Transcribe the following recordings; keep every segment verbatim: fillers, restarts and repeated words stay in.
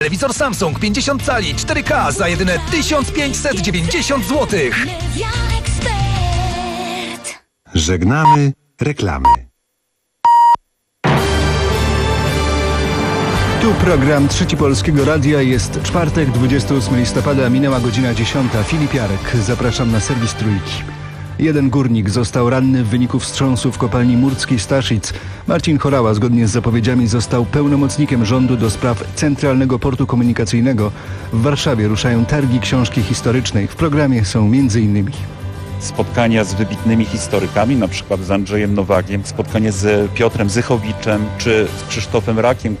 Telewizor Samsung pięćdziesiąt cali cztery K za jedyne tysiąc pięćset dziewięćdziesiąt złotych. Żegnamy reklamy. Tu program Trzeci Polskiego Radia. Jest czwartek, dwudziestego ósmego listopada, minęła godzina dziesiąta. Filip Jarek, zapraszam na serwis Trójki. Jeden górnik został ranny w wyniku wstrząsu w kopalni Murcki Staszic. Marcin Chorała zgodnie z zapowiedziami został pełnomocnikiem rządu do spraw Centralnego Portu Komunikacyjnego. W Warszawie ruszają targi książki historycznej. W programie są między innymi spotkania z wybitnymi historykami, na przykład z Andrzejem Nowagiem, spotkanie z Piotrem Zychowiczem czy z Krzysztofem Rakiem.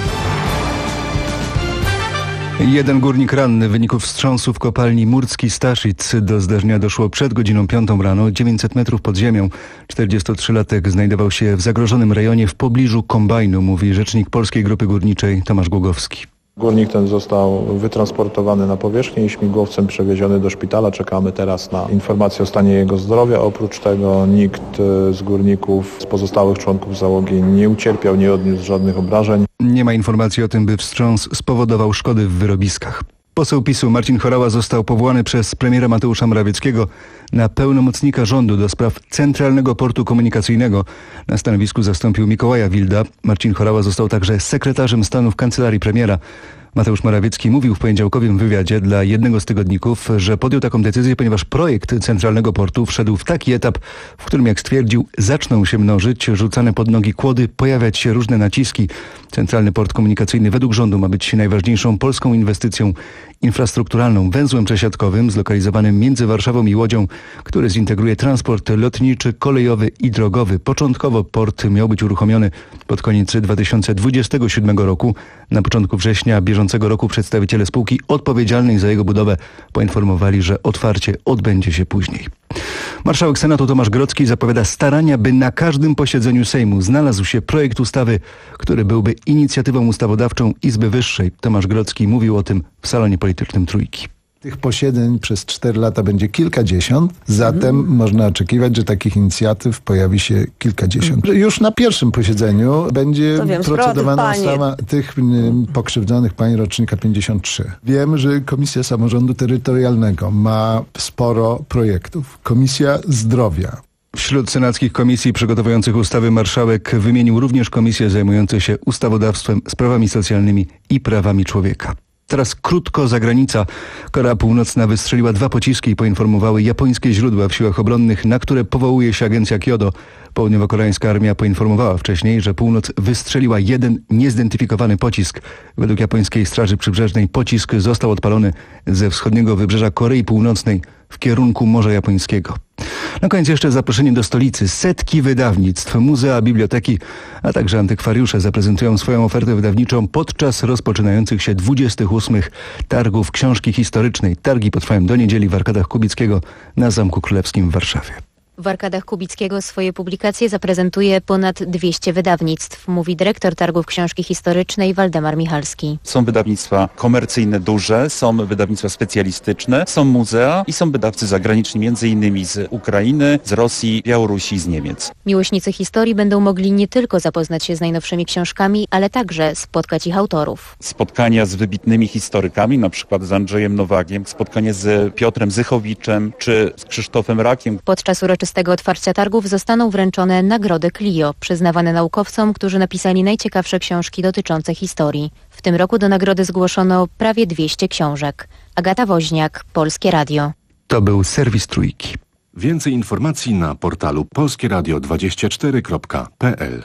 Jeden górnik ranny w wyniku wstrząsu w kopalni Murcki Staszic. Do zdarzenia doszło przed godziną piątą rano, dziewięćset metrów pod ziemią. czterdziestotrzylatek znajdował się w zagrożonym rejonie w pobliżu kombajnu, mówi rzecznik Polskiej Grupy Górniczej Tomasz Głogowski. Górnik ten został wytransportowany na powierzchnię i śmigłowcem przewieziony do szpitala. Czekamy teraz na informację o stanie jego zdrowia. Oprócz tego nikt z górników, z pozostałych członków załogi nie ucierpiał, nie odniósł żadnych obrażeń. Nie ma informacji o tym, by wstrząs spowodował szkody w wyrobiskach. Poseł PiSu Marcin Chorała został powołany przez premiera Mateusza Morawieckiego na pełnomocnika rządu do spraw Centralnego Portu Komunikacyjnego. Na stanowisku zastąpił Mikołaja Wilda. Marcin Chorała został także sekretarzem stanu w kancelarii premiera. Mateusz Morawiecki mówił w poniedziałkowym wywiadzie dla jednego z tygodników, że podjął taką decyzję, ponieważ projekt Centralnego Portu wszedł w taki etap, w którym, jak stwierdził, zaczną się mnożyć rzucane pod nogi kłody, pojawiać się różne naciski. Centralny Port Komunikacyjny według rządu ma być najważniejszą polską inwestycją infrastrukturalną, węzłem przesiadkowym zlokalizowanym między Warszawą i Łodzią, który zintegruje transport lotniczy, kolejowy i drogowy. Początkowo port miał być uruchomiony pod koniec dwa tysiące dwudziestego siódmego roku. Na początku września bieżącego roku przedstawiciele spółki odpowiedzialnej za jego budowę poinformowali, że otwarcie odbędzie się później. Marszałek Senatu Tomasz Grodzki zapowiada starania, by na każdym posiedzeniu Sejmu znalazł się projekt ustawy, który byłby inicjatywą ustawodawczą Izby Wyższej. Tomasz Grodzki mówił o tym w salonie politycznym Trójki. Tych posiedzeń przez cztery lata będzie kilkadziesiąt, zatem mhm. można oczekiwać, że takich inicjatyw pojawi się kilkadziesiąt. Mhm. Już na pierwszym posiedzeniu będzie wiem, procedowana ustawa tych y, pokrzywdzonych pań rocznika pięćdziesiąt trzy. Wiem, że Komisja Samorządu Terytorialnego ma sporo projektów. Komisja Zdrowia. Wśród senackich komisji przygotowujących ustawy marszałek wymienił również komisje zajmujące się ustawodawstwem, sprawami socjalnymi i prawami człowieka. Teraz krótko zagranica. Korea Północna wystrzeliła dwa pociski i poinformowały japońskie źródła w siłach obronnych, na które powołuje się agencja Kyodo. Południowo-koreańska armia poinformowała wcześniej, że północ wystrzeliła jeden niezidentyfikowany pocisk. Według japońskiej Straży Przybrzeżnej pocisk został odpalony ze wschodniego wybrzeża Korei Północnej w kierunku Morza Japońskiego. Na koniec jeszcze zaproszenie do stolicy. Setki wydawnictw, muzea, biblioteki, a także antykwariusze zaprezentują swoją ofertę wydawniczą podczas rozpoczynających się dwudziestych ósmych targów książki historycznej. Targi potrwają do niedzieli w Arkadach Kubickiego na Zamku Królewskim w Warszawie. W Arkadach Kubickiego swoje publikacje zaprezentuje ponad dwieście wydawnictw, mówi dyrektor Targów Książki Historycznej Waldemar Michalski. Są wydawnictwa komercyjne duże, są wydawnictwa specjalistyczne, są muzea i są wydawcy zagraniczni, między innymi z Ukrainy, z Rosji, Białorusi, z Niemiec. Miłośnicy historii będą mogli nie tylko zapoznać się z najnowszymi książkami, ale także spotkać ich autorów. Spotkania z wybitnymi historykami, na przykład z Andrzejem Nowagiem, spotkanie z Piotrem Zychowiczem czy z Krzysztofem Rakiem. Podczas uroczystego otwarcia targów zostaną wręczone nagrody Clio, przyznawane naukowcom, którzy napisali najciekawsze książki dotyczące historii. W tym roku do nagrody zgłoszono prawie dwieście książek. Agata Woźniak, Polskie Radio. To był serwis Trójki. Więcej informacji na portalu polskie radio dwadzieścia cztery kropka p l.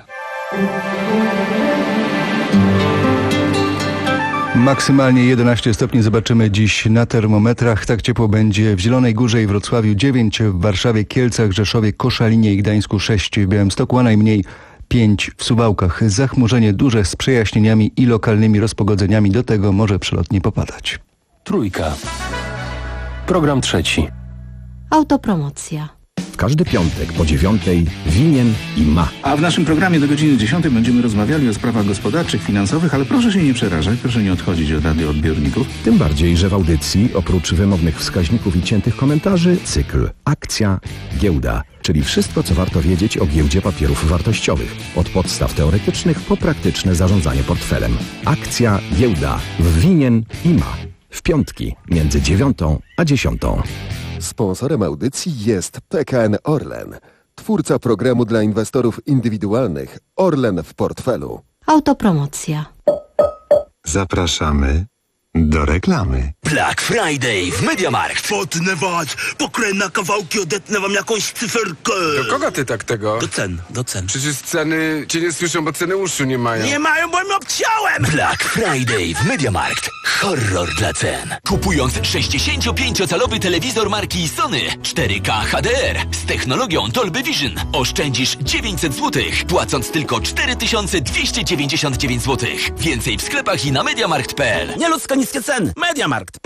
Maksymalnie jedenaście stopni zobaczymy dziś na termometrach. Tak ciepło będzie w Zielonej Górze i Wrocławiu dziewięć, w Warszawie, Kielcach, Rzeszowie, Koszalinie i Gdańsku sześć, w Białymstoku, a najmniej pięć w Suwałkach. Zachmurzenie duże z przejaśnieniami i lokalnymi rozpogodzeniami. Do tego może przelotnie popadać. Trójka. Program trzeci. Autopromocja. W każdy piątek po dziewiątej winien i ma. A w naszym programie do godziny dziesiątej będziemy rozmawiali o sprawach gospodarczych, finansowych, ale proszę się nie przerażać, proszę nie odchodzić od radioodbiorników. Tym bardziej, że w audycji oprócz wymownych wskaźników i ciętych komentarzy cykl Akcja, Giełda, czyli wszystko, co warto wiedzieć o giełdzie papierów wartościowych. Od podstaw teoretycznych po praktyczne zarządzanie portfelem. Akcja, Giełda w winien i ma. W piątki między dziewiątą a dziesiątą. Sponsorem audycji jest P K N Orlen, twórca programu dla inwestorów indywidualnych Orlen w portfelu. Autopromocja. Zapraszamy do reklamy. Black Friday w MediaMarkt. Potnę was, pokrę na kawałki, odetnę wam jakąś cyferkę. Do kogo ty tak tego? Do cen, do cen. Przecież ceny cię nie słyszą, bo ceny uszu nie mają. Nie mają, bo im obciąłem! Black Friday w MediaMarkt. Horror dla cen. Kupując sześćdziesięciopięciocalowy telewizor marki Sony cztery K H D R z technologią Dolby Vision oszczędzisz dziewięćset złotych, płacąc tylko cztery tysiące dwieście dziewięćdziesiąt dziewięć złotych. Więcej w sklepach i na mediamarkt kropka p l. Nieludzko niskie ceny. MediaMarkt.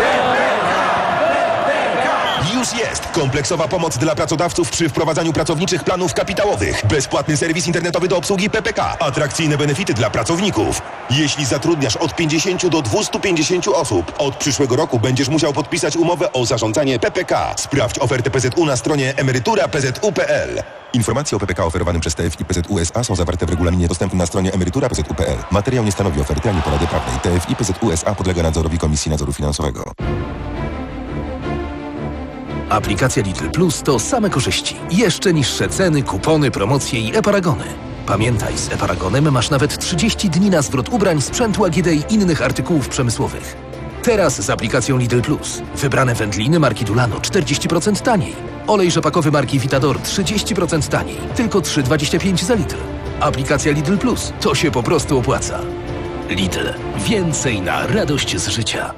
Już jest kompleksowa pomoc dla pracodawców przy wprowadzaniu pracowniczych planów kapitałowych. Bezpłatny serwis internetowy do obsługi P P K. Atrakcyjne benefity dla pracowników. Jeśli zatrudniasz od pięćdziesięciu do dwustu pięćdziesięciu osób, od przyszłego roku będziesz musiał podpisać umowę o zarządzanie P P K. Sprawdź ofertę P Z U na stronie emerytura kropka p z u kropka p l. Informacje o P P K oferowanym przez T F I P Z U S A są zawarte w regulaminie dostępnym na stronie emerytura kropka p z u kropka p l. Materiał nie stanowi oferty ani porady prawnej. T F I P Z U S A podlega nadzorowi Komisji Nadzoru Finansowego. Aplikacja Lidl Plus to same korzyści. Jeszcze niższe ceny, kupony, promocje i e-paragony. Pamiętaj, z e-paragonem masz nawet trzydzieści dni na zwrot ubrań, sprzętu A G D i innych artykułów przemysłowych. Teraz z aplikacją Lidl Plus. Wybrane wędliny marki Dulano czterdzieści procent taniej. Olej rzepakowy marki Vitador trzydzieści procent taniej. Tylko trzy dwadzieścia pięć za litr. Aplikacja Lidl Plus. To się po prostu opłaca. Lidl. Więcej na radość z życia.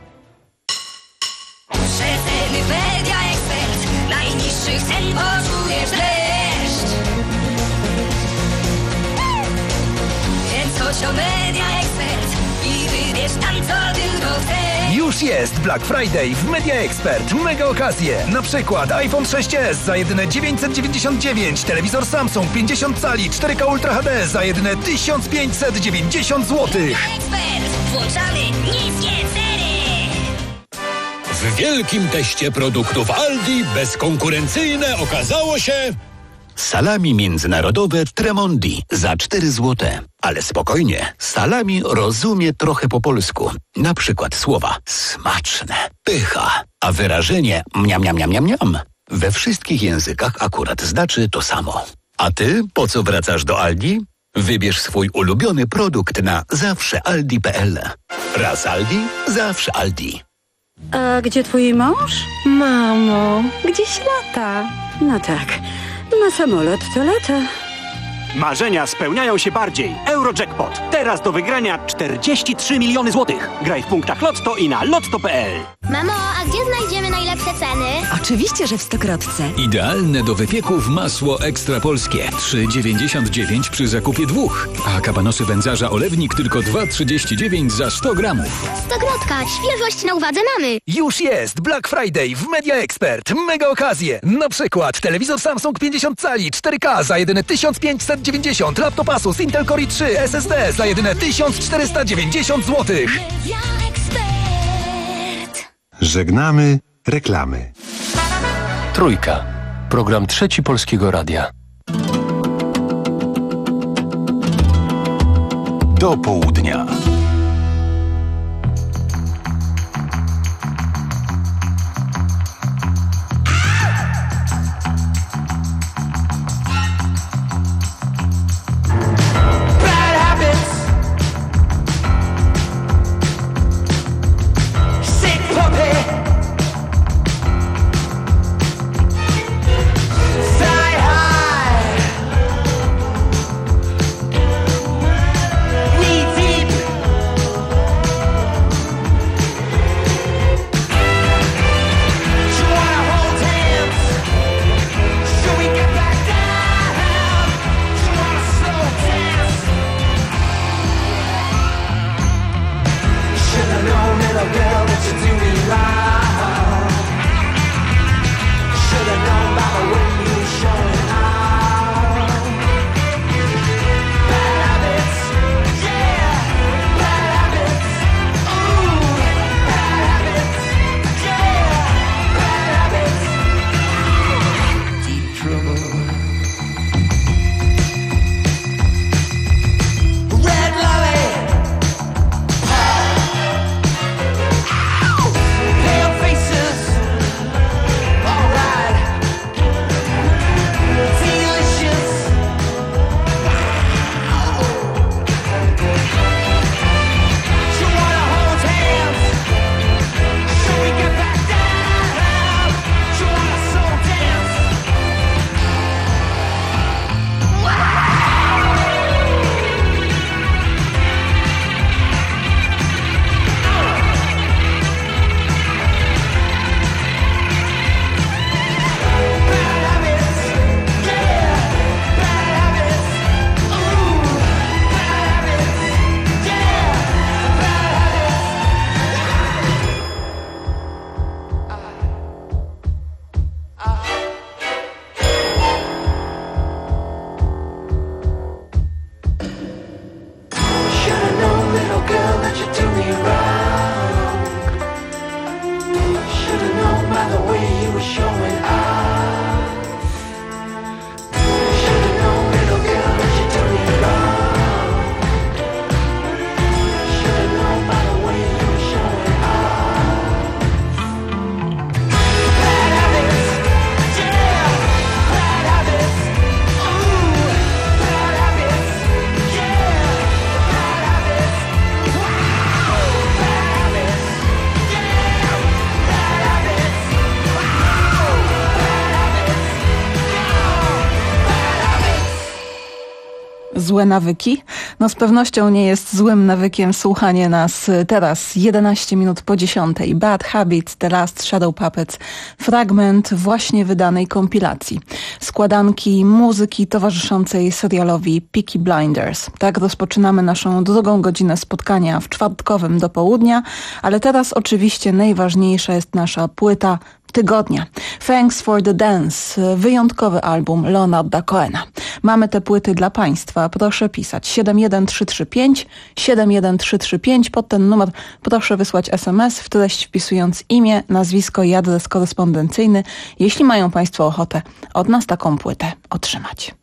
Media Expert. Najniższych cen poczujesz dreszcz. Więc chodź o Media Expert i wybierz tam, co tylko chcesz. Już jest Black Friday w Media Expert. Mega okazje. Na przykład iPhone sześć S za jedyne dziewięćset dziewięćdziesiąt dziewięć, telewizor Samsung pięćdziesiąt cali cztery K Ultra H D za jedyne tysiąc pięćset dziewięćdziesiąt złotych. Media Expert. Włączamy niskie ceny. W wielkim teście produktów Aldi bezkonkurencyjne okazało się salami międzynarodowe Tremondi za cztery złote. Ale spokojnie, salami rozumie trochę po polsku. Na przykład słowa smaczne, pycha, a wyrażenie mniam, mniam, mniam, mniam, mniam we wszystkich językach akurat znaczy to samo. A ty po co wracasz do Aldi? Wybierz swój ulubiony produkt na zawsze aldi kropka p l. Raz Aldi, zawsze Aldi. A gdzie twój mąż? Mamo, gdzieś lata. No tak, na samolot to lata. Marzenia spełniają się bardziej. Eurojackpot. Teraz do wygrania czterdzieści trzy miliony złotych. Graj w punktach Lotto i na lotto kropka p l. Mamo, a gdzie znajdziemy najlepsze ceny? Oczywiście, że w Stokrotce. Idealne do wypieków masło ekstra polskie. trzy dziewięćdziesiąt dziewięć przy zakupie dwóch. A kabanosy wędzarza olewnik tylko dwa trzydzieści dziewięć za sto gramów. Stokrotka. Świeżość na uwadze mamy. Już jest Black Friday w Media Expert. Mega okazje. Na przykład telewizor Samsung pięćdziesiąt cali cztery K za jedyne tysiąc pięćset dziewięćdziesiąt, laptop Asus Intel Core i trzy S S D za jedyne tysiąc czterysta dziewięćdziesiąt złotych. Media Expert. Żegnamy reklamy. Trójka. Program Trzeci Polskiego Radia. Do południa. Knee deep złe nawyki? No z pewnością nie jest złym nawykiem słuchanie nas teraz, jedenaście minut po dziesiątej. Bad Habits, The Last Shadow Puppets, fragment właśnie wydanej kompilacji. Składanki muzyki towarzyszącej serialowi Peaky Blinders. Tak rozpoczynamy naszą drugą godzinę spotkania w czwartkowym do południa, ale teraz oczywiście najważniejsza jest nasza płyta tygodnia. Thanks for the Dance, wyjątkowy album Leonarda Cohena. Mamy te płyty dla Państwa. Proszę pisać siedem jeden trzy trzy pięć, siedem jeden trzy trzy pięć. Pod ten numer proszę wysłać es em es, w treść wpisując imię, nazwisko i adres korespondencyjny, jeśli mają Państwo ochotę od nas taką płytę otrzymać.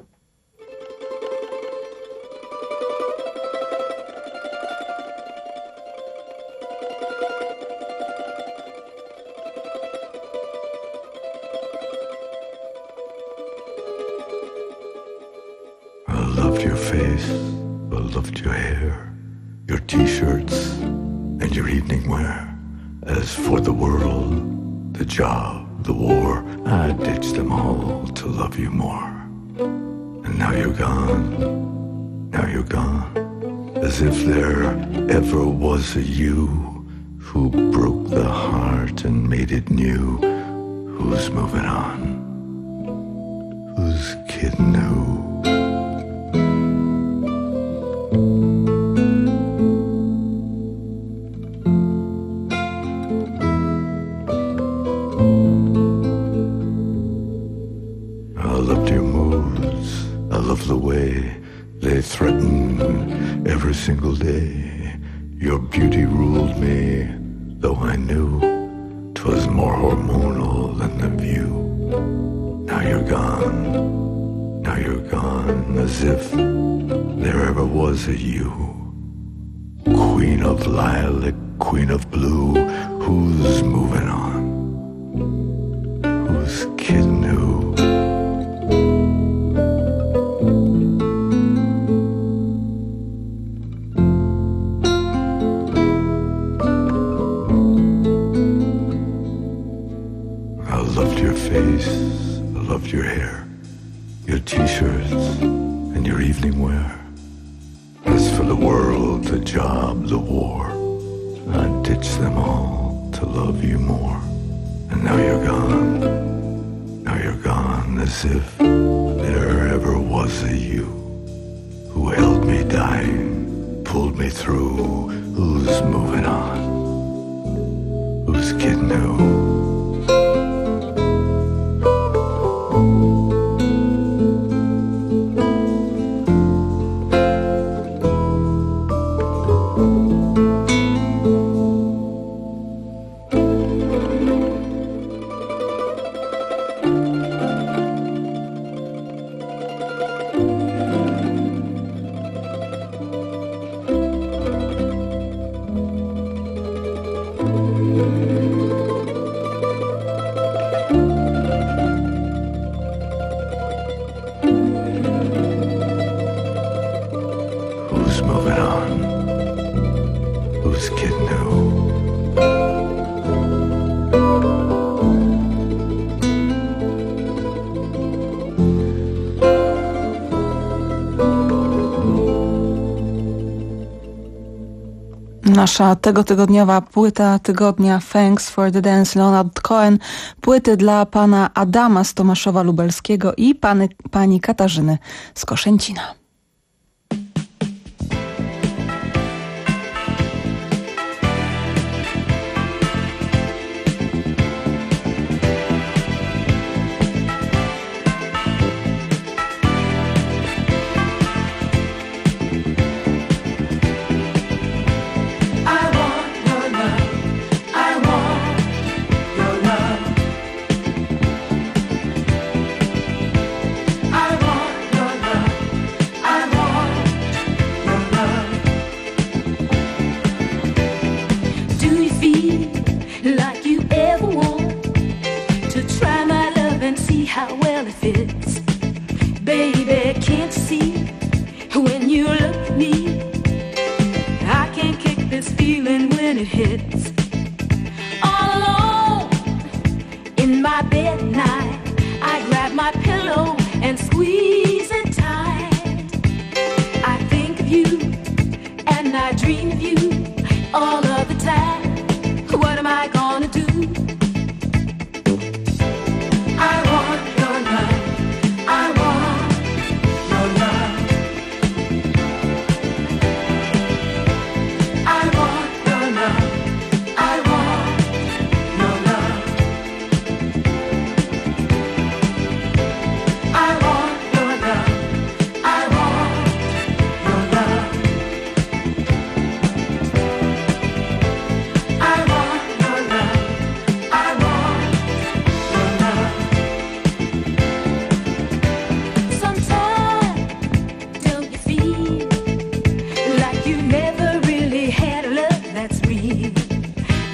I loved your face, I loved your hair, your t-shirts and your evening wear. As for the world, the job, the war, I ditched them all to love you more. And now you're gone, now you're gone, as if there ever was a you who broke the heart and made it new. Who's moving on? Who's kidding who? The way they threaten every single day. Your beauty ruled me, though I knew 'twas more hormonal than the view. Now you're gone, now you're gone, as if there ever was a you. Queen of lilac, queen of blue, who's moving on? Who's kidding who? I loved your hair, your t-shirts and your evening wear. As for the world, the job, the war, I ditched them all to love you more. And now you're gone, now you're gone, as if there ever was a you who held me dying, pulled me through. Who's moving on? Who's kidding who? Nasza tegotygodniowa płyta tygodnia Thanks for the Dance, Leonard Cohen. Płyty dla pana Adama z Tomaszowa Lubelskiego i pany, pani Katarzyny z Koszęcina.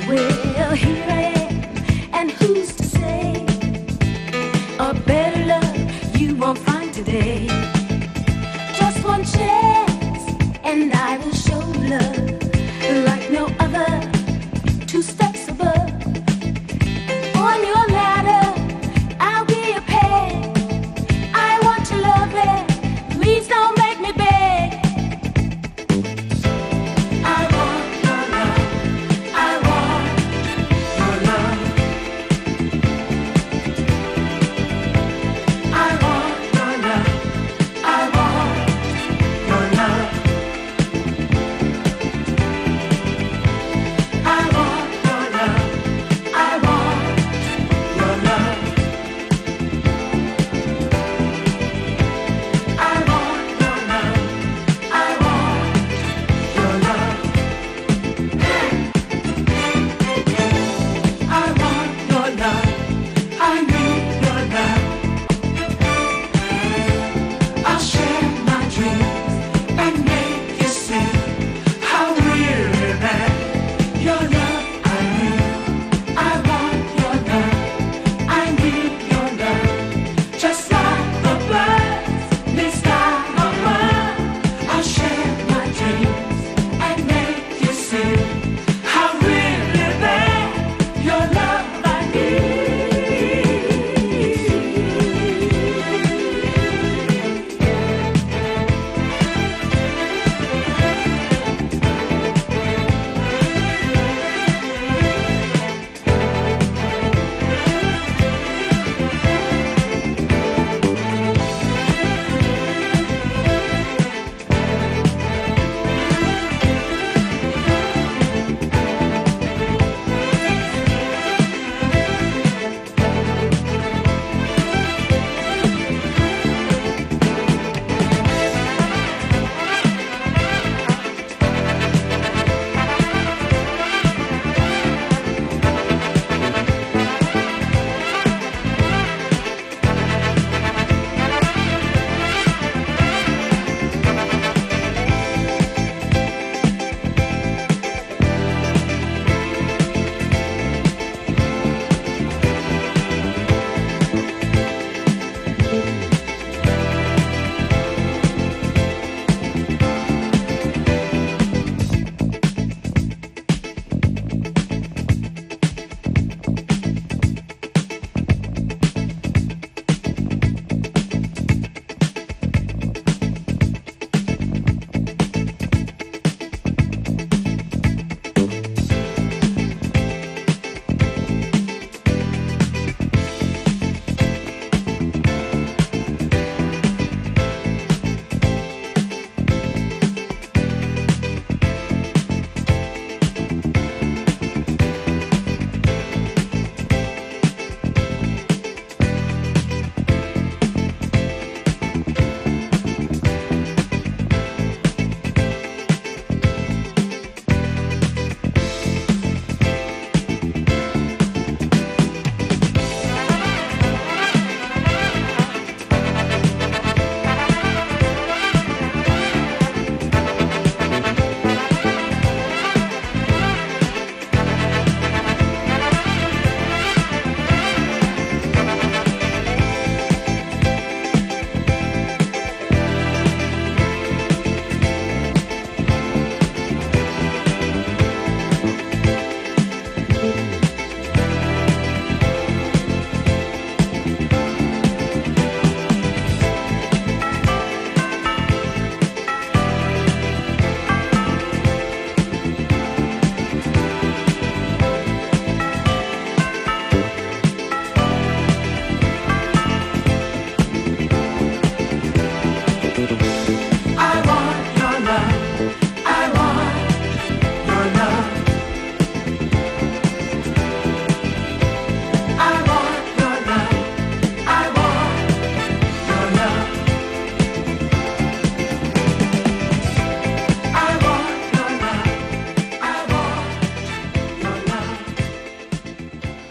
Well, here I am, and who's to say a better love you won't find today? Just one chance, and I will show love like no other. Two steps above, on your ladder, I'll be a peg. I want your love, and please don't make me beg. I want your love, I want your love. I want your love,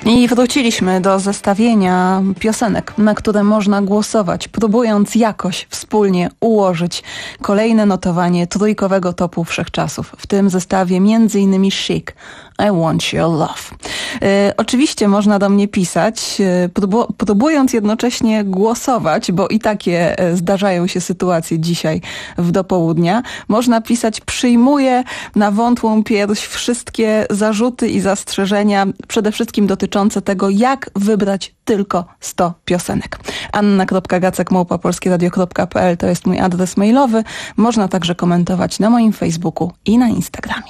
I wróciliśmy do zestawienia piosenek, na które można głosować, próbując jakoś wspólnie ułożyć kolejne notowanie trójkowego topu wszechczasów. W tym zestawie między innymi Chic, I Want Your Love. E, oczywiście można do mnie pisać, e, próbu- próbując jednocześnie głosować, bo i takie e, zdarzają się sytuacje dzisiaj w dopołudnia. Można pisać, przyjmuję na wątłą pierś wszystkie zarzuty i zastrzeżenia, przede wszystkim dotyczące tego, jak wybrać tylko sto piosenek. anna kropka gacek małpa polskie radio kropka p l to jest mój adres mailowy. Można także komentować na moim Facebooku i na Instagramie.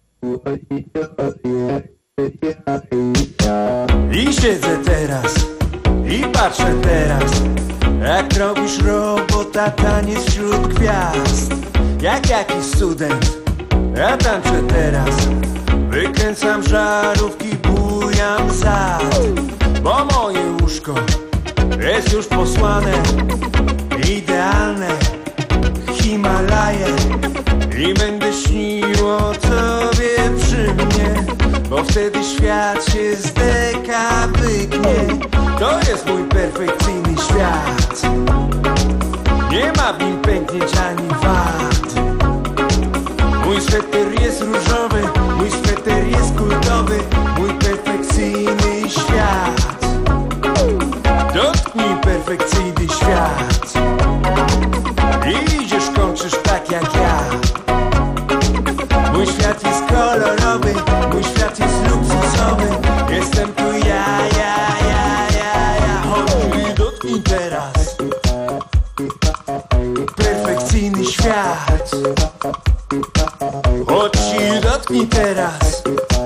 I siedzę teraz i patrzę teraz, jak robisz robota, taniec wśród gwiazd. Jak jakiś student, ja tańczę teraz, wykręcam żarówki, bujam zad, bo moje łóżko jest już posłane, idealne Himalaje. I będę śnił o tobie przy mnie, bo wtedy świat się zdekapyknie. To jest mój perfekcyjny świat, nie ma w nim pęknięć ani wad. Mój sweter jest różowy, mój sweter jest kultowy, mój perfekcyjny świat. Dotknij perfekcyjny świat i idziesz, kończysz tak jak ja. Mój świat jest kolorowy, mój świat jest luksusowy. Jestem tu ja, ja, ja, ja, ja. Chodź i dotknij teraz perfekcyjny świat. Chodź i dotknij teraz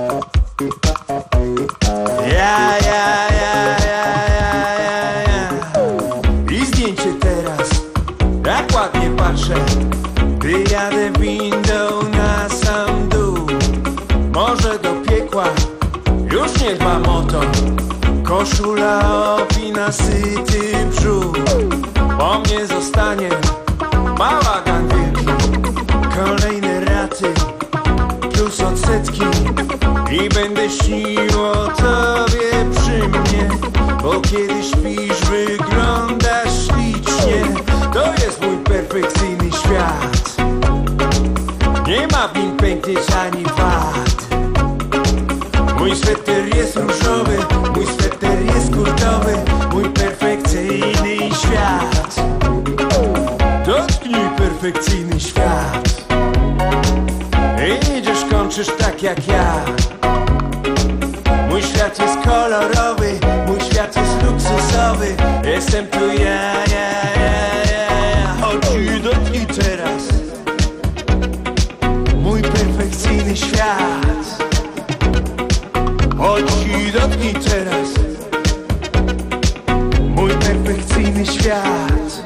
ja, ja, ja, ja, ja, ja, ja. I zdjęcie teraz, jak ładnie patrzę, gdy jadę windą na sam dół. Może do piekła już niech ma motor, koszula opina syty brzuch. Po mnie zostanie bałagan wielki, kolejne raty plus odsetki. I będę śnił o tobie przy mnie, bo kiedy śpisz wyglądasz ślicznie. To jest mój perfekcyjny świat, nie ma w nim pęknięć ani wad. Mój sweter jest różowy, mój sweter jest kultowy, mój perfekcyjny świat. Dotknij perfekcyjny świat i idziesz, kończysz tak jak ja. Mój świat jest kolorowy, mój świat jest luksusowy. Jestem tu ja, ja, ja, ja, ja. Chodź i dotknij teraz mój perfekcyjny świat. Chodź i dotknij teraz mój perfekcyjny świat.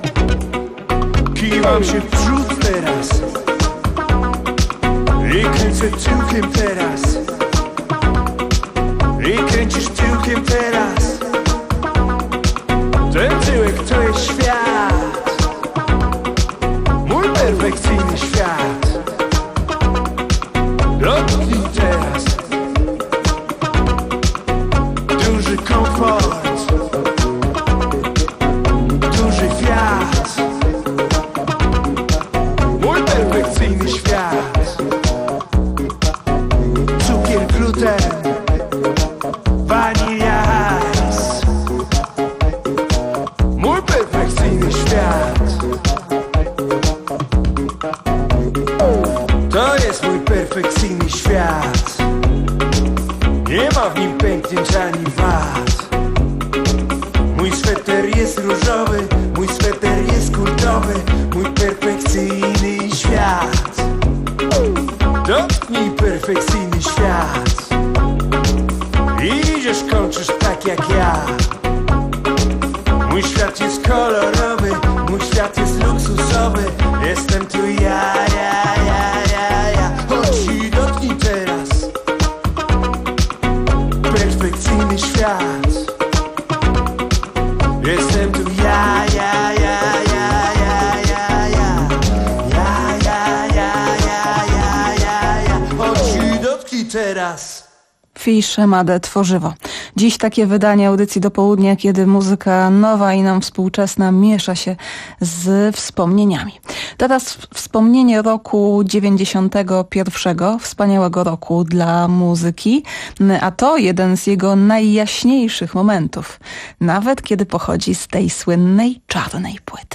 Kiwam się w przód teraz i kręcę tyłkiem teraz. I kręcisz tyłkiem teraz. Ten tyłek to jest świat, mój perfekcyjny świat. Dotknij teraz duży komfort, duży wiatr, mój perfekcyjny świat. Cukier, gluten, wanilia ice, mój perfekcyjny świat. To jest mój perfekcyjny świat, nie ma w nim pęknięć ani wad. Mój sweter jest różowy, mój sweter jest kultowy, mój perfekcyjny świat. Dotknij perfekcyjny świat i idziesz, kończysz tak jak ja. Mój świat jest kolorowy, mój świat jest luksusowy. Jestem tu ja, ja, ja, ja, ja. Chodź i dotknij teraz perfekcyjny świat. Jestem tu ja, ja, ja, ja, ja, ja, ja. Ja, ja, ja, ja, ja, ja, ja. Chodź i dotknij teraz. Fisze Made Tworzywo. Dziś takie wydanie audycji do południa, kiedy muzyka nowa i nam współczesna miesza się z wspomnieniami. Teraz wspomnienie roku dziewięćdziesiątego pierwszego, wspaniałego roku dla muzyki, a to jeden z jego najjaśniejszych momentów, nawet kiedy pochodzi z tej słynnej czarnej płyty.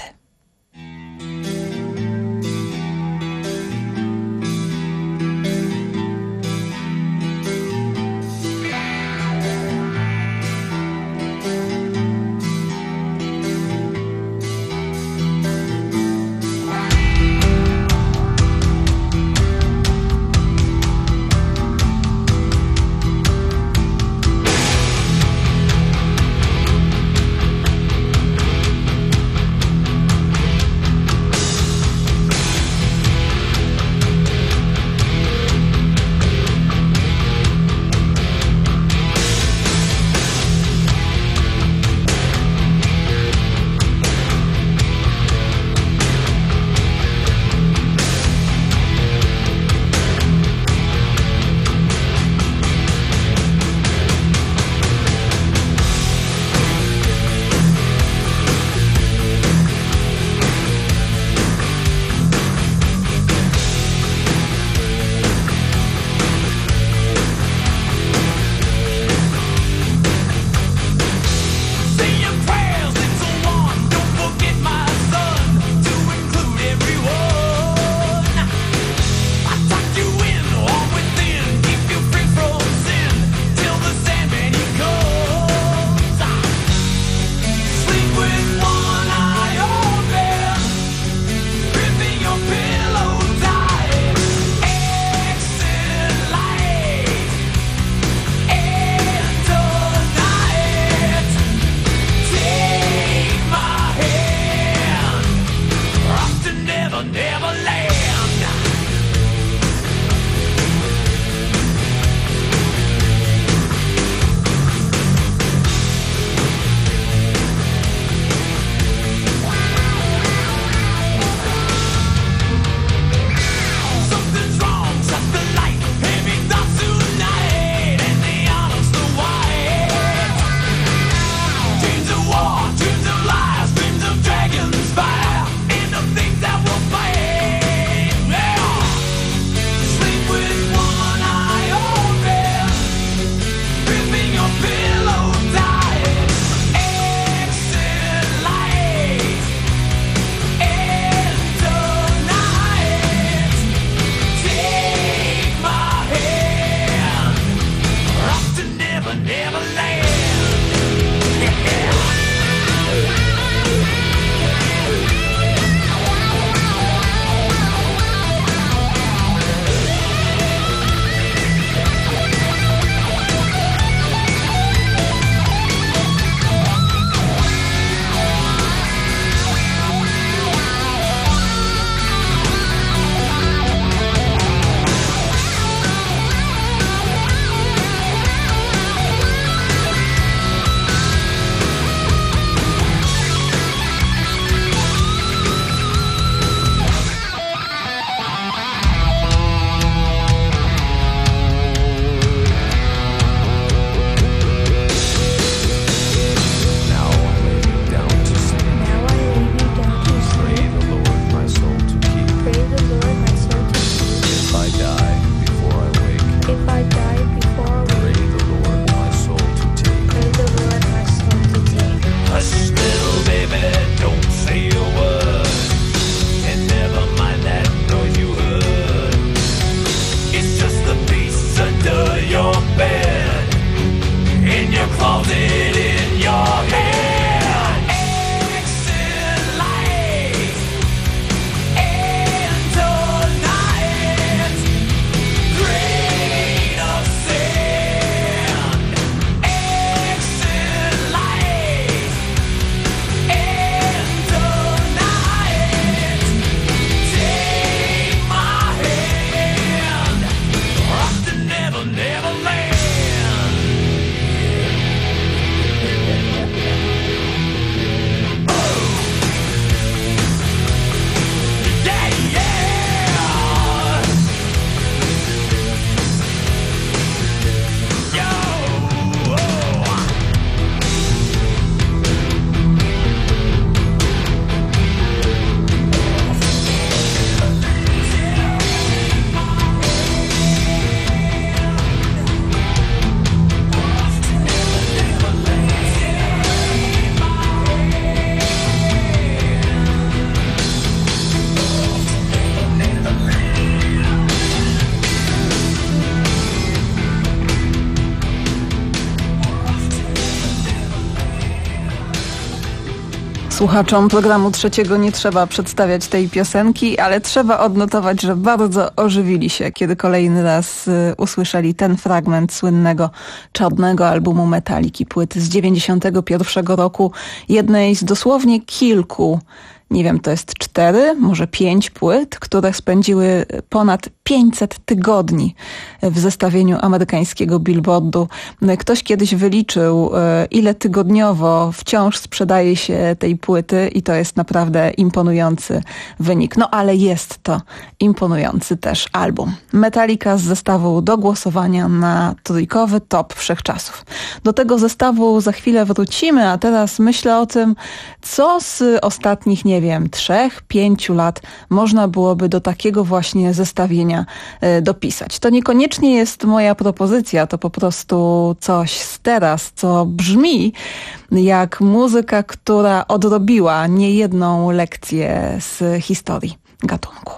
Słuchaczom programu trzeciego nie trzeba przedstawiać tej piosenki, ale trzeba odnotować, że bardzo ożywili się, kiedy kolejny raz y, usłyszeli ten fragment słynnego czarnego albumu Metaliki, płyty z dziewięćdziesiątego pierwszego roku, jednej z dosłownie kilku, nie wiem, to jest cztery, może pięć płyt, które spędziły ponad pięćset tygodni w zestawieniu amerykańskiego Billboardu. Ktoś kiedyś wyliczył, ile tygodniowo wciąż sprzedaje się tej płyty i to jest naprawdę imponujący wynik. No ale jest to imponujący też album. Metallica z zestawu do głosowania na trójkowy top wszechczasów. Do tego zestawu za chwilę wrócimy, a teraz myślę o tym, co z ostatnich, nie wiem, trzech, pięciu lat można byłoby do takiego właśnie zestawienia dopisać. To niekoniecznie jest moja propozycja, to po prostu coś z teraz, co brzmi jak muzyka, która odrobiła niejedną lekcję z historii gatunku.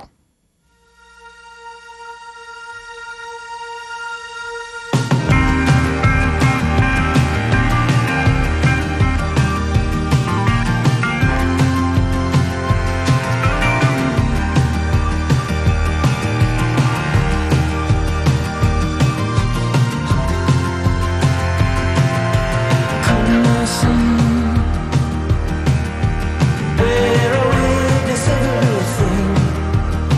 Bear witness everything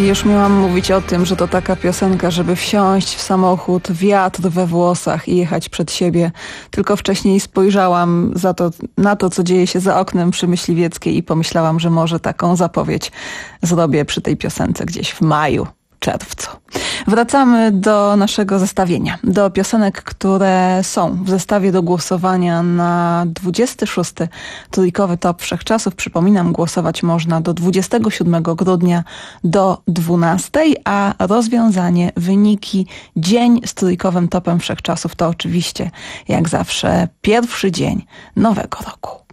I już miałam mówić o tym, że to taka piosenka, żeby wsiąść w samochód, wiatr we włosach i jechać przed siebie. Tylko wcześniej spojrzałam za to, na to, co dzieje się za oknem przy Myśliwieckiej i pomyślałam, że może taką zapowiedź zrobię przy tej piosence gdzieś w maju, czerwcu. Wracamy do naszego zestawienia, do piosenek, które są w zestawie do głosowania na dwudziesty szósty trójkowy top wszechczasów. Przypominam, głosować można do dwudziestego siódmego grudnia do dwunastej, a rozwiązanie, wyniki, dzień z trójkowym topem wszechczasów to oczywiście, jak zawsze, pierwszy dzień nowego roku.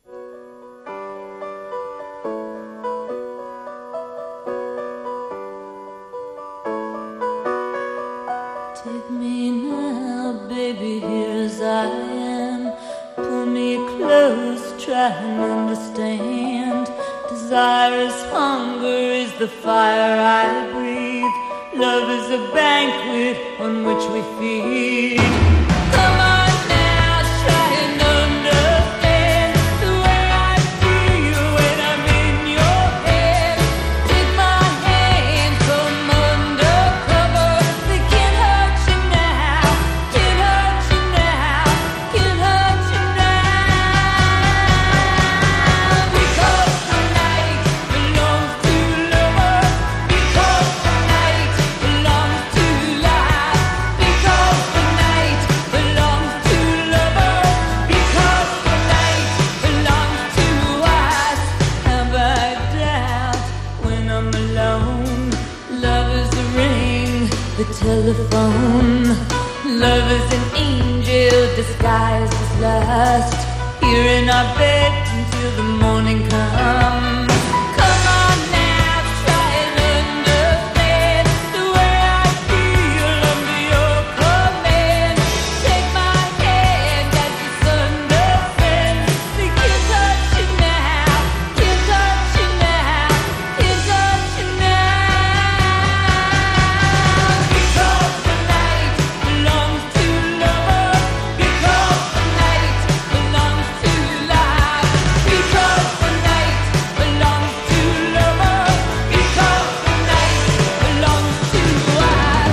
Take me now, baby, here as I am. Pull me close, try and understand. Desire is hunger, is the fire I breathe. Love is a banquet on which we feed. Come on now, try and understand the way I feel when I'm in your head. Take my hand, come undercover. They can't hurt you now, can't hurt you now, can't hurt you now. Because the night belongs to lovers. Because the night belongs to life. Because the night belongs to lovers. Because the night belongs to us. Have I doubt when I'm alone? Love is the ring, the telephone. Love is an angel disguised as lust. Here in our bed until the morning comes. Come on now, try and understand the way I feel under your command. Take my hand as the sun descends. They can't touch you now, can't touch you now, can't touch you now. Because the night belongs to lovers. Because the night belongs to life. Because the night belongs to lovers. Because the night belongs to us.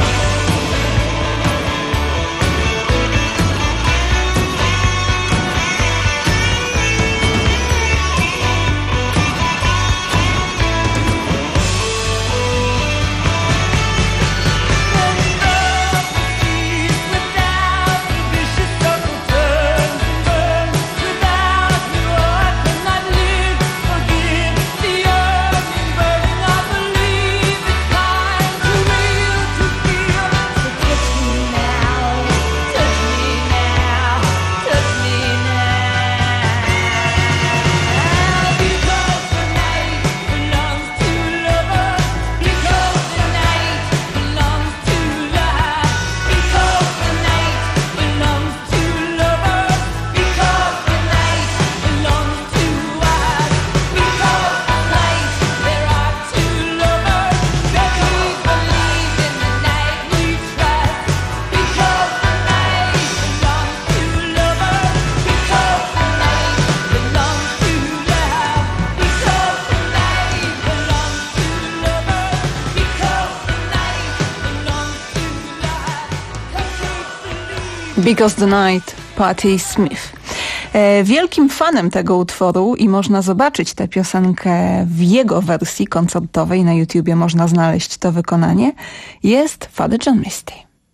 Without the vicious circle turns and burns. Without you I cannot live. Forgive the yearning, burning. I believe it's time to real to feel. So touch me now, touch me now, touch me now. Because the night belongs to lovers. Because the night belongs to life. Because the night belongs to lovers. Because the night belongs to us. Because tonight there are two lovers. That we believe in the night we trust. Because the night belongs to lovers. Because the night belongs to love. Because the night belongs to lovers. Because the night belongs to love. Because the Night, Patti Smith. E, Wielkim fanem tego utworu i można zobaczyć tę piosenkę w jego wersji koncertowej, na YouTubie można znaleźć to wykonanie, jest Father John Misty.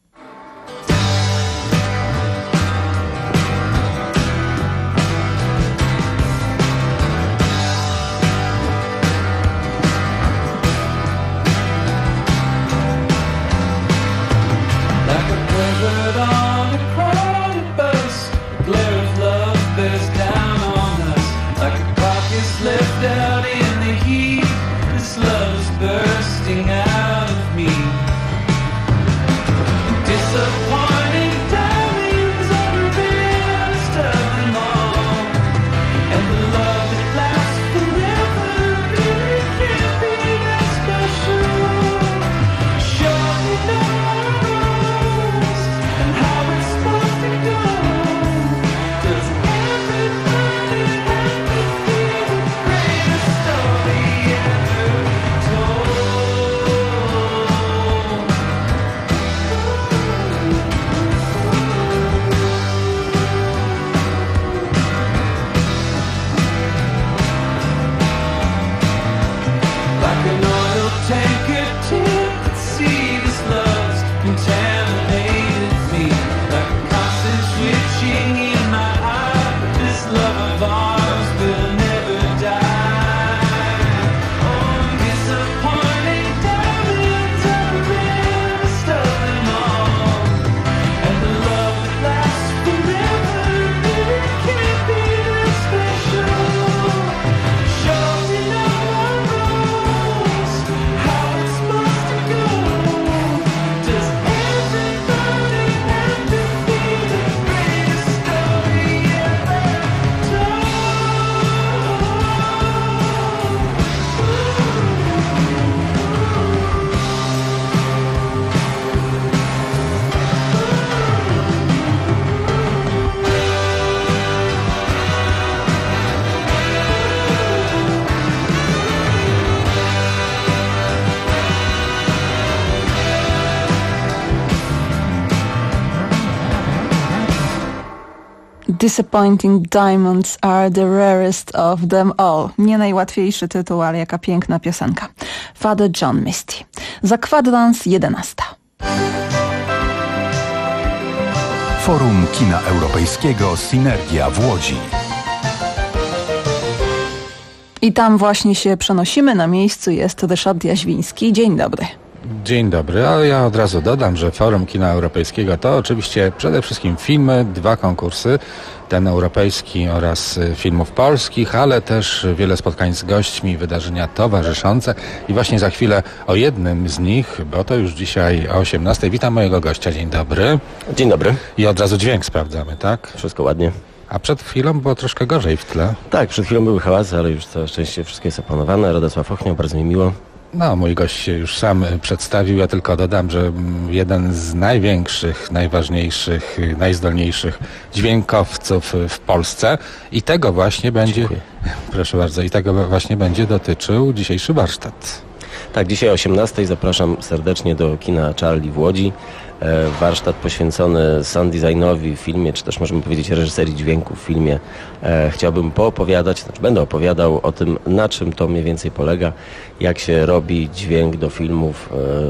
Like a desert on a crowded bus, the glare of love bears down on us. Like a clock is left out in the heat, this love is bursting out of me. Disappointing Diamonds are the rarest of them all. Nie najłatwiejszy tytuł, ale jaka piękna piosenka. Father John Misty. Za kwadrans jedenasta. Forum Kina Europejskiego Synergia w Łodzi. I tam właśnie się przenosimy. Na miejscu jest Ryszard Jaźwiński. Dzień dobry. Dzień dobry, ale ja od razu dodam, że Forum Kina Europejskiego to oczywiście przede wszystkim filmy, dwa konkursy, ten europejski oraz filmów polskich, ale też wiele spotkań z gośćmi, wydarzenia towarzyszące i właśnie za chwilę o jednym z nich, bo to już dzisiaj o osiemnastej. Witam mojego gościa, dzień dobry. Dzień dobry. I od razu dźwięk sprawdzamy, tak? Wszystko ładnie. A przed chwilą było troszkę gorzej w tle. Tak, przed chwilą były hałasy, ale już całe szczęście wszystko jest opanowane. Radosław Ochniał, bardzo mi miło. No, mój gość się już sam przedstawił. Ja tylko dodam, że jeden z największych, najważniejszych, najzdolniejszych dźwiękowców w Polsce i tego właśnie będzie, Dziękuję. proszę bardzo, i tego właśnie będzie dotyczył dzisiejszy warsztat. Tak, dzisiaj o osiemnastej zapraszam serdecznie do kina Charlie w Łodzi. Warsztat poświęcony sound designowi w filmie, czy też możemy powiedzieć reżyserii dźwięku w filmie. Chciałbym poopowiadać, znaczy będę opowiadał o tym, na czym to mniej więcej polega, jak się robi dźwięk do filmów,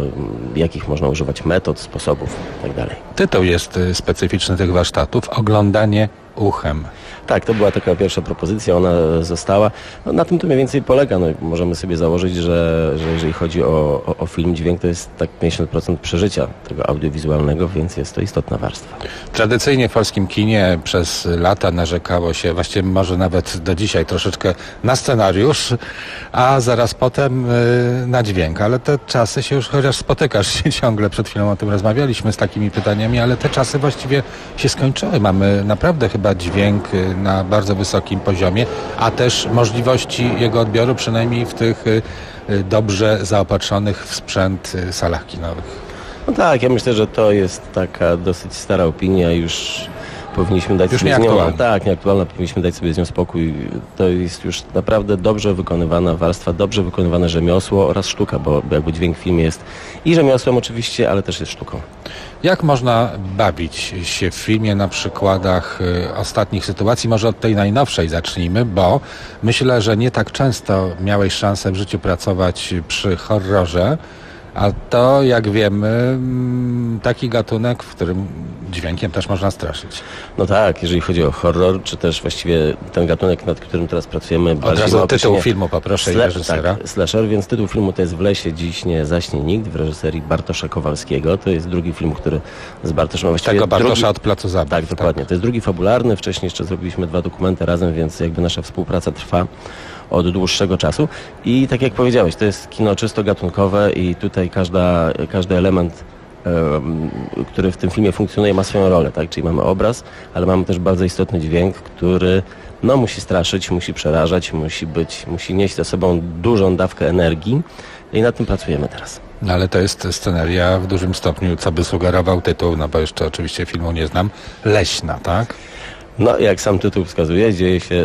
jakich można używać metod, sposobów itd. Tytuł jest specyficzny tych warsztatów, oglądanie uchem. Tak, to była taka pierwsza propozycja, ona została. No, na tym to mniej więcej polega. No, możemy sobie założyć, że, że jeżeli chodzi o, o, o film, dźwięk to jest tak pięćdziesiąt procent przeżycia tego audiowizualnego, więc jest to istotna warstwa. Tradycyjnie w polskim kinie przez lata narzekało się, właściwie może nawet do dzisiaj troszeczkę na scenariusz, a zaraz potem yy, na dźwięk. Ale te czasy się już, chociaż spotykasz się ciągle, przed chwilą o tym rozmawialiśmy z takimi pytaniami, ale te czasy właściwie się skończyły. Mamy naprawdę chyba dźwięk na bardzo wysokim poziomie, a też możliwości jego odbioru przynajmniej w tych dobrze zaopatrzonych w sprzęt salach kinowych. No tak, ja myślę, że to jest taka dosyć stara opinia, już powinniśmy dać już sobie z nieaktualna. nią, tak, nieaktualna, powinniśmy dać sobie z nią spokój. To jest już naprawdę dobrze wykonywana warstwa, dobrze wykonywane rzemiosło oraz sztuka, bo jakby dźwięk w filmie jest i rzemiosłem oczywiście, ale też jest sztuką. Jak można bawić się w filmie na przykładach y, ostatnich sytuacji? Może od tej najnowszej zacznijmy, bo myślę, że nie tak często miałeś szansę w życiu pracować przy horrorze, a to, jak wiemy, taki gatunek, w którym dźwiękiem też można straszyć. No tak, jeżeli chodzi o horror, czy też właściwie ten gatunek, nad którym teraz pracujemy... Od razu tytuł filmu poproszę i reżysera. Tak, slasher, więc tytuł filmu to jest W lesie dziś nie zaśnie nikt, w reżyserii Bartosza Kowalskiego. To jest drugi film, który z Bartoszem... Właściwie Tego Bartosza drugi... od Placu Zabaw. Tak, dokładnie. Tak. To jest drugi fabularny, wcześniej jeszcze zrobiliśmy dwa dokumenty razem, więc jakby nasza współpraca trwa od dłuższego czasu. I tak jak powiedziałeś, to jest kino czysto gatunkowe i tutaj każda, każdy element, um, który w tym filmie funkcjonuje, ma swoją rolę, tak? Czyli mamy obraz, ale mamy też bardzo istotny dźwięk, który no, musi straszyć, musi przerażać, musi być, musi nieść ze sobą dużą dawkę energii i nad tym pracujemy teraz. No ale to jest sceneria w dużym stopniu, co by sugerował tytuł, no bo jeszcze oczywiście filmu nie znam, leśna, tak? No, jak sam tytuł wskazuje, dzieje się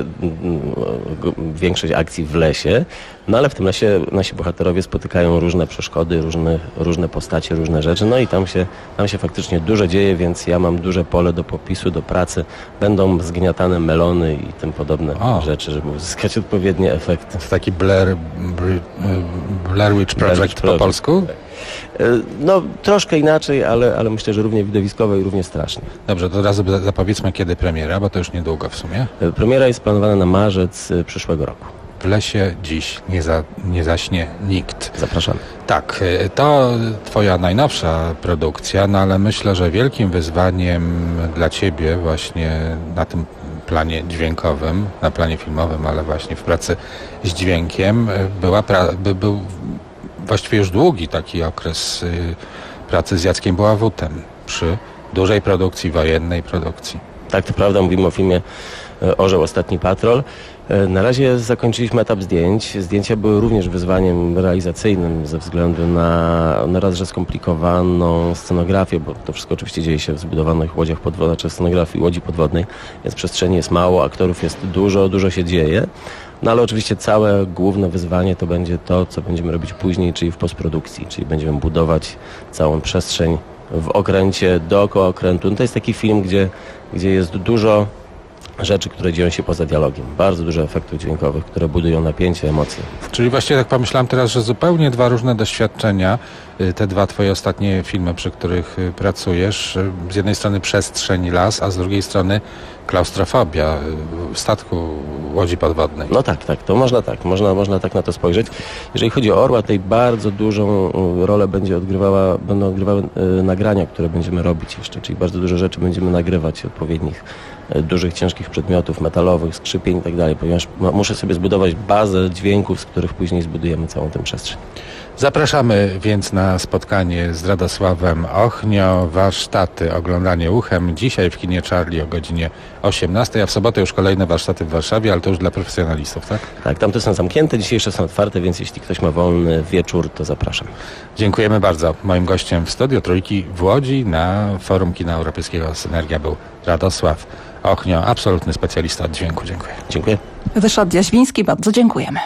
większość akcji w lesie, no ale w tym lesie nasi bohaterowie spotykają różne przeszkody, różne, różne postacie, różne rzeczy, no i tam się, tam się faktycznie dużo dzieje, więc ja mam duże pole do popisu, do pracy. Będą zgniatane melony i tym podobne o. rzeczy, żeby uzyskać odpowiednie efekty. To taki Blair, Blair Witch Project Blair Witch po polsku? No, troszkę inaczej, ale, ale myślę, że równie widowiskowe i równie strasznie. Dobrze, to razu zapowiedzmy, kiedy premiera, bo to już niedługo w sumie. Premiera jest planowana na marzec przyszłego roku. W lesie dziś nie, za, nie zaśnie nikt. Zapraszamy. Tak, to twoja najnowsza produkcja, no ale myślę, że wielkim wyzwaniem dla ciebie właśnie na tym planie dźwiękowym, na planie filmowym, ale właśnie w pracy z dźwiękiem była pra- by był właściwie już długi taki okres y, pracy z Jackiem Buławutem przy dużej produkcji, wojennej produkcji. Tak, to prawda, mówimy o filmie Orzeł Ostatni Patrol. Na razie zakończyliśmy etap zdjęć. Zdjęcia były również wyzwaniem realizacyjnym ze względu na, na raz, że skomplikowaną scenografię, bo to wszystko oczywiście dzieje się w zbudowanych łodziach podwodnych, czy scenografii łodzi podwodnej, więc przestrzeni jest mało, aktorów jest dużo, dużo się dzieje. No ale oczywiście całe główne wyzwanie to będzie to, co będziemy robić później, czyli w postprodukcji, czyli będziemy budować całą przestrzeń w okręcie, dookoła okrętu. No to jest taki film, gdzie, gdzie jest dużo rzeczy, które dzieją się poza dialogiem. Bardzo dużo efektów dźwiękowych, które budują napięcie, emocje. Czyli właściwie tak pomyślałem teraz, że zupełnie dwa różne doświadczenia, te dwa twoje ostatnie filmy, przy których pracujesz. Z jednej strony przestrzeń, las, a z drugiej strony klaustrofobia w statku, łodzi podwodnej. No tak, tak, to można tak, można, można tak na to spojrzeć. Jeżeli chodzi o Orła, tutaj bardzo dużą rolę będzie odgrywała, będą odgrywały y, nagrania, które będziemy robić jeszcze, czyli bardzo dużo rzeczy będziemy nagrywać, odpowiednich y, dużych, ciężkich przedmiotów, metalowych, skrzypień i tak dalej, ponieważ m- muszę sobie zbudować bazę dźwięków, z których później zbudujemy całą tę przestrzeń. Zapraszamy więc na spotkanie z Radosławem Ochnio, warsztaty, oglądanie uchem. Dzisiaj w kinie Charlie o godzinie osiemnastej, a w sobotę już kolejne warsztaty w Warszawie, ale to już dla profesjonalistów, tak? Tak, tamte są zamknięte, dzisiejsze są otwarte, więc jeśli ktoś ma wolny wieczór, to zapraszam. Dziękujemy bardzo. Moim gościem w studiu Trójki w Łodzi na Forum Kina Europejskiego Synergia był Radosław Ochnio, absolutny specjalista od dźwięku. Dziękuję. Dziękuję. Ryszard Jaźwiński, bardzo dziękujemy.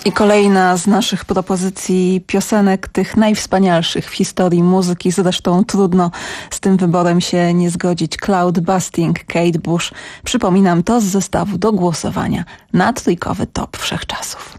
I kolejna z naszych propozycji piosenek, tych najwspanialszych w historii muzyki. Zresztą trudno z tym wyborem się nie zgodzić. Cloud Busting, Kate Bush. Przypominam, to z zestawu do głosowania na trójkowy top wszechczasów.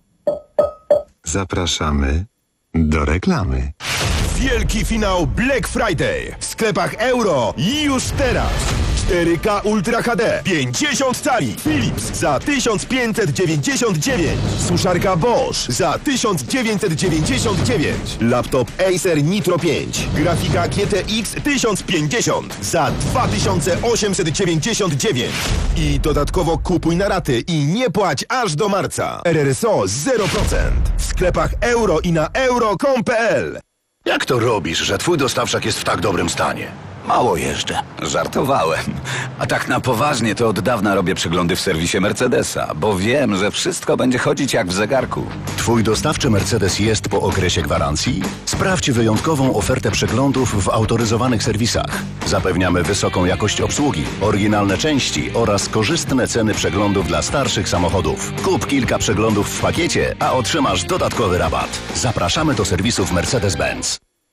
Zapraszamy do reklamy. Wielki finał Black Friday w sklepach Euro już teraz. cztery K Ultra H D, pięćdziesiąt cali, Philips za tysiąc pięćset dziewięćdziesiąt dziewięć, suszarka Bosch za tysiąc dziewięćset dziewięćdziesiąt dziewięć, laptop Acer Nitro pięć, grafika G T X tysiąc pięćdziesiąt za dwa tysiące osiemset dziewięćdziesiąt dziewięć i dodatkowo kupuj na raty i nie płać aż do marca. R R S O zero procent w sklepach Euro i na euro kropka com kropka p l. Jak to robisz, że twój dostawczak jest w tak dobrym stanie? Mało jeżdżę. Żartowałem. A tak na poważnie to od dawna robię przeglądy w serwisie Mercedesa, bo wiem, że wszystko będzie chodzić jak w zegarku. Twój dostawczy Mercedes jest po okresie gwarancji? Sprawdź wyjątkową ofertę przeglądów w autoryzowanych serwisach. Zapewniamy wysoką jakość obsługi, oryginalne części oraz korzystne ceny przeglądów dla starszych samochodów. Kup kilka przeglądów w pakiecie, a otrzymasz dodatkowy rabat. Zapraszamy do serwisów Mercedes-Benz.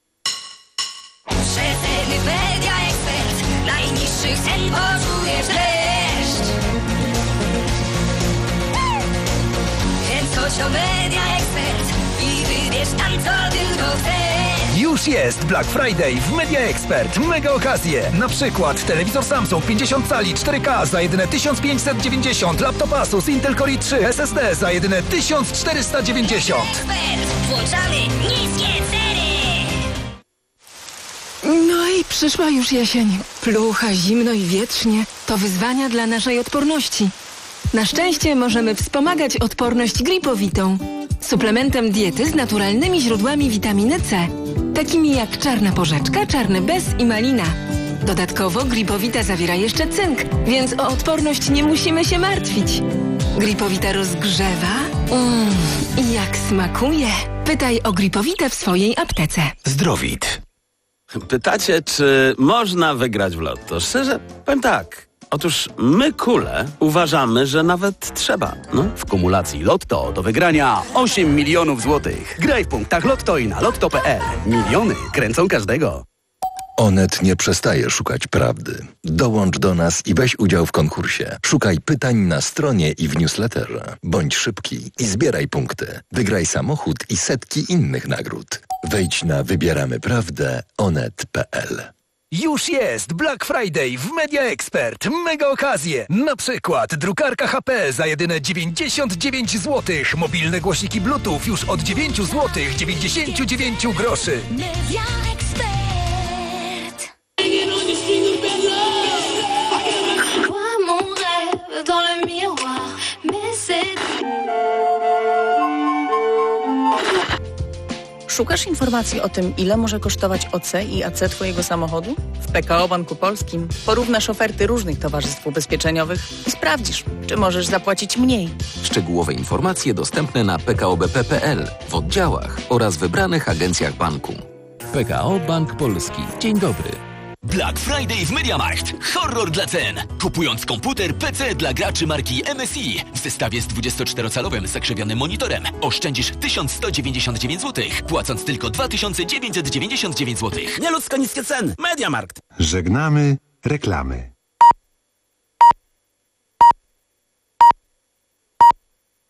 Przeceny Media Expert. Najniższych cen poczujesz dreszcz. Więc chodź do Media Expert i wybierz tam, co tylko chcesz. Już jest Black Friday w Media Expert. Mega okazje. Na przykład telewizor Samsung pięćdziesiąt cali cztery K za jedyne tysiąc pięćset dziewięćdziesiąt, laptop Asus Intel Core i trzy S S D za jedyne tysiąc czterysta dziewięćdziesiąt. Expert. Włączamy niskie ceny. No i przyszła już jesień. Plucha, zimno i wietrznie. To wyzwania dla naszej odporności. Na szczęście możemy wspomagać odporność Gripowitą. Suplementem diety z naturalnymi źródłami witaminy C. Takimi jak czarna porzeczka, czarny bez i malina. Dodatkowo Gripowita zawiera jeszcze cynk, więc o odporność nie musimy się martwić. Gripowita rozgrzewa. Mmm, i jak smakuje. Pytaj o Gripowitę w swojej aptece. Zdrowit. Pytacie, czy można wygrać w lotto? Szczerze, powiem tak. Otóż my, kule, uważamy, że nawet trzeba. No. W kumulacji Lotto do wygrania osiem milionów złotych. Graj w punktach Lotto i na lotto kropka p l. Miliony kręcą każdego. Onet nie przestaje szukać prawdy. Dołącz do nas i weź udział w konkursie. Szukaj pytań na stronie i w newsletterze. Bądź szybki i zbieraj punkty. Wygraj samochód i setki innych nagród. Wejdź na wybieramy prawdę onet kropka p l. Już jest Black Friday w Media Expert. Mega okazje. Na przykład drukarka H P za jedyne dziewięćdziesiąt dziewięć złotych. Mobilne głośniki Bluetooth już od dziewięć złotych dziewięćdziesiąt dziewięć groszy. Media Expert. Vois mon rêve dans le miroir, mais c'est... Szukasz informacji o tym, ile może kosztować O C i A C Twojego samochodu? W P K O Banku Polskim porównasz oferty różnych towarzystw ubezpieczeniowych i sprawdzisz, czy możesz zapłacić mniej. Szczegółowe informacje dostępne na p k o b p kropka p l, w oddziałach oraz wybranych agencjach banku. P K O Bank Polski. Dzień dobry. Black Friday w MediaMarkt. Horror dla cen. Kupując komputer P C dla graczy marki M S I w zestawie z dwudziestoczterocalowym zakrzewionym monitorem oszczędzisz tysiąc sto dziewięćdziesiąt dziewięć złotych, płacąc tylko dwa tysiące dziewięćset dziewięćdziesiąt dziewięć złotych. Nieludzko niskie ceny. MediaMarkt. Żegnamy reklamy.